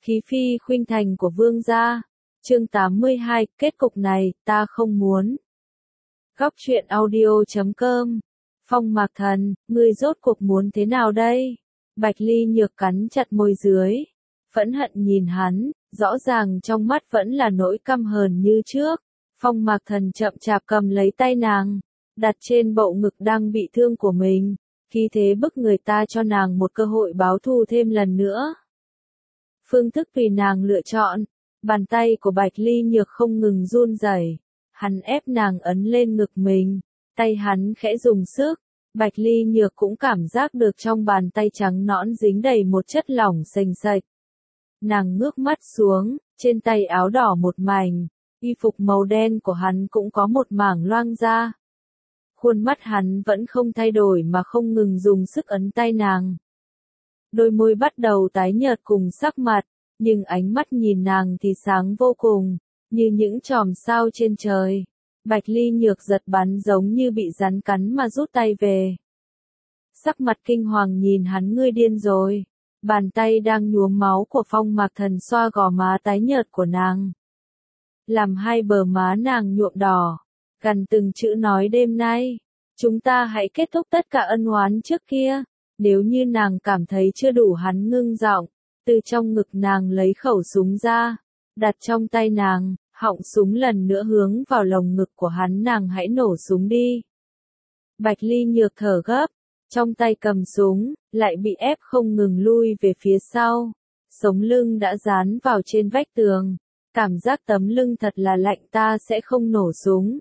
Khí phi khuynh thành của vương gia. Chương 82, kết cục này, ta không muốn. Góc truyện audio.com. Phong Mạc Thần, ngươi rốt cuộc muốn thế nào đây? Bạch Ly Nhược cắn chặt môi dưới, phẫn hận nhìn hắn, rõ ràng trong mắt vẫn là nỗi căm hờn như trước. Phong Mạc Thần chậm chạp cầm lấy tay nàng, đặt trên bậu ngực đang bị thương của mình, khí thế bức người ta cho nàng một cơ hội báo thù thêm lần nữa. Phương thức tùy nàng lựa chọn, bàn tay của Bạch Ly Nhược không ngừng run rẩy, hắn ép nàng ấn lên ngực mình, tay hắn khẽ dùng sức, Bạch Ly Nhược cũng cảm giác được trong bàn tay trắng nõn dính đầy một chất lỏng sền sệt. Nàng ngước mắt xuống, trên tay áo đỏ một mảnh, y phục màu đen của hắn cũng có một mảng loang ra. Khuôn mắt hắn vẫn không thay đổi mà không ngừng dùng sức ấn tay nàng. Đôi môi bắt đầu tái nhợt cùng sắc mặt, nhưng ánh mắt nhìn nàng thì sáng vô cùng, như những chòm sao trên trời. Bạch Ly Nhược giật bắn giống như bị rắn cắn mà rút tay về. Sắc mặt kinh hoàng nhìn hắn, ngươi điên rồi. Bàn tay đang nhuốm máu của Phong Mạc Thần xoa gò má tái nhợt của nàng, làm hai bờ má nàng nhuộm đỏ, gằn từng chữ nói, đêm nay, chúng ta hãy kết thúc tất cả ân oán trước kia. Nếu như nàng cảm thấy chưa đủ, hắn ngưng giọng, từ trong ngực nàng lấy khẩu súng ra, đặt trong tay nàng, họng súng lần nữa hướng vào lồng ngực của hắn, nàng hãy nổ súng đi. Bạch Ly Nhược thở gấp, trong tay cầm súng, lại bị ép không ngừng lui về phía sau, sống lưng đã dán vào trên vách tường, cảm giác tấm lưng thật là lạnh, ta sẽ không nổ súng.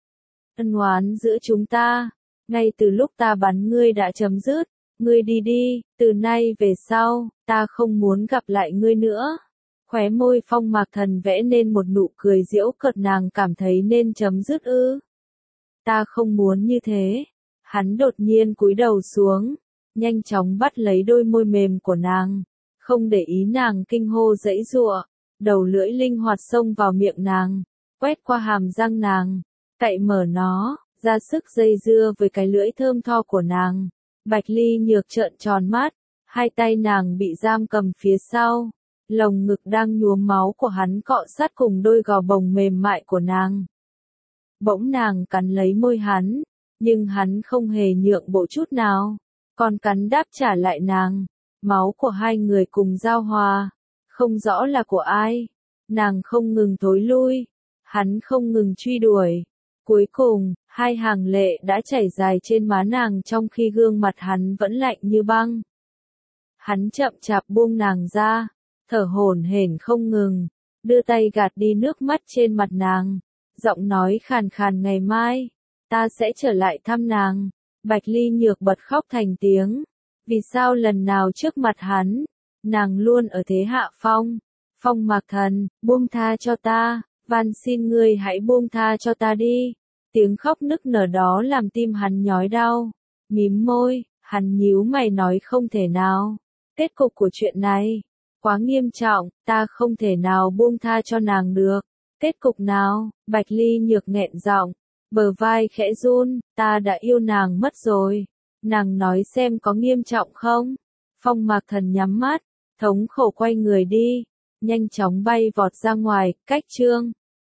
Ân oán giữa chúng ta, ngay từ lúc ta bắn ngươi đã chấm dứt, ngươi đi đi, từ nay về sau, ta không muốn gặp lại ngươi nữa. Khóe môi Phong Mạc Thần vẽ nên một nụ cười giễu cợt, nàng cảm thấy nên chấm dứt ư? Ta không muốn như thế. Hắn đột nhiên cúi đầu xuống, nhanh chóng bắt lấy đôi môi mềm của nàng, không để ý nàng kinh hô giãy giụa, đầu lưỡi linh hoạt xông vào miệng nàng, quét qua hàm răng nàng, cạy mở nó, ra sức dây dưa với cái lưỡi thơm tho của nàng. Bạch Ly Nhược trợn tròn mắt, hai tay nàng bị giam cầm phía sau, lồng ngực đang nhuốm máu của hắn cọ sát cùng đôi gò bồng mềm mại của nàng. Bỗng nàng cắn lấy môi hắn, nhưng hắn không hề nhượng bộ chút nào, còn cắn đáp trả lại nàng. Máu của hai người cùng giao hòa, không rõ là của ai. Nàng không ngừng thối lui, hắn không ngừng truy đuổi. Cuối cùng, hai hàng lệ đã chảy dài trên má nàng trong khi gương mặt hắn vẫn lạnh như băng. Hắn chậm chạp buông nàng ra, thở hổn hển không ngừng, đưa tay gạt đi nước mắt trên mặt nàng, giọng nói khàn khàn, ngày mai, ta sẽ trở lại thăm nàng. Bạch Ly Nhược bật khóc thành tiếng. Vì sao lần nào trước mặt hắn, nàng luôn ở thế hạ phong? Phong Mạc Thần, buông tha cho ta, van xin ngươi hãy buông tha cho ta đi. Tiếng khóc nức nở đó làm tim hắn nhói đau. Mím môi, hắn nhíu mày nói, không thể nào. Kết cục của chuyện này quá nghiêm trọng, ta không thể nào buông tha cho nàng được. Kết cục nào? Bạch Ly Nhược nghẹn giọng, bờ vai khẽ run, ta đã yêu nàng mất rồi. Nàng nói xem có nghiêm trọng không? Phong Mạc Thần nhắm mắt, thống khổ quay người đi, nhanh chóng bay vọt ra ngoài, cách chương.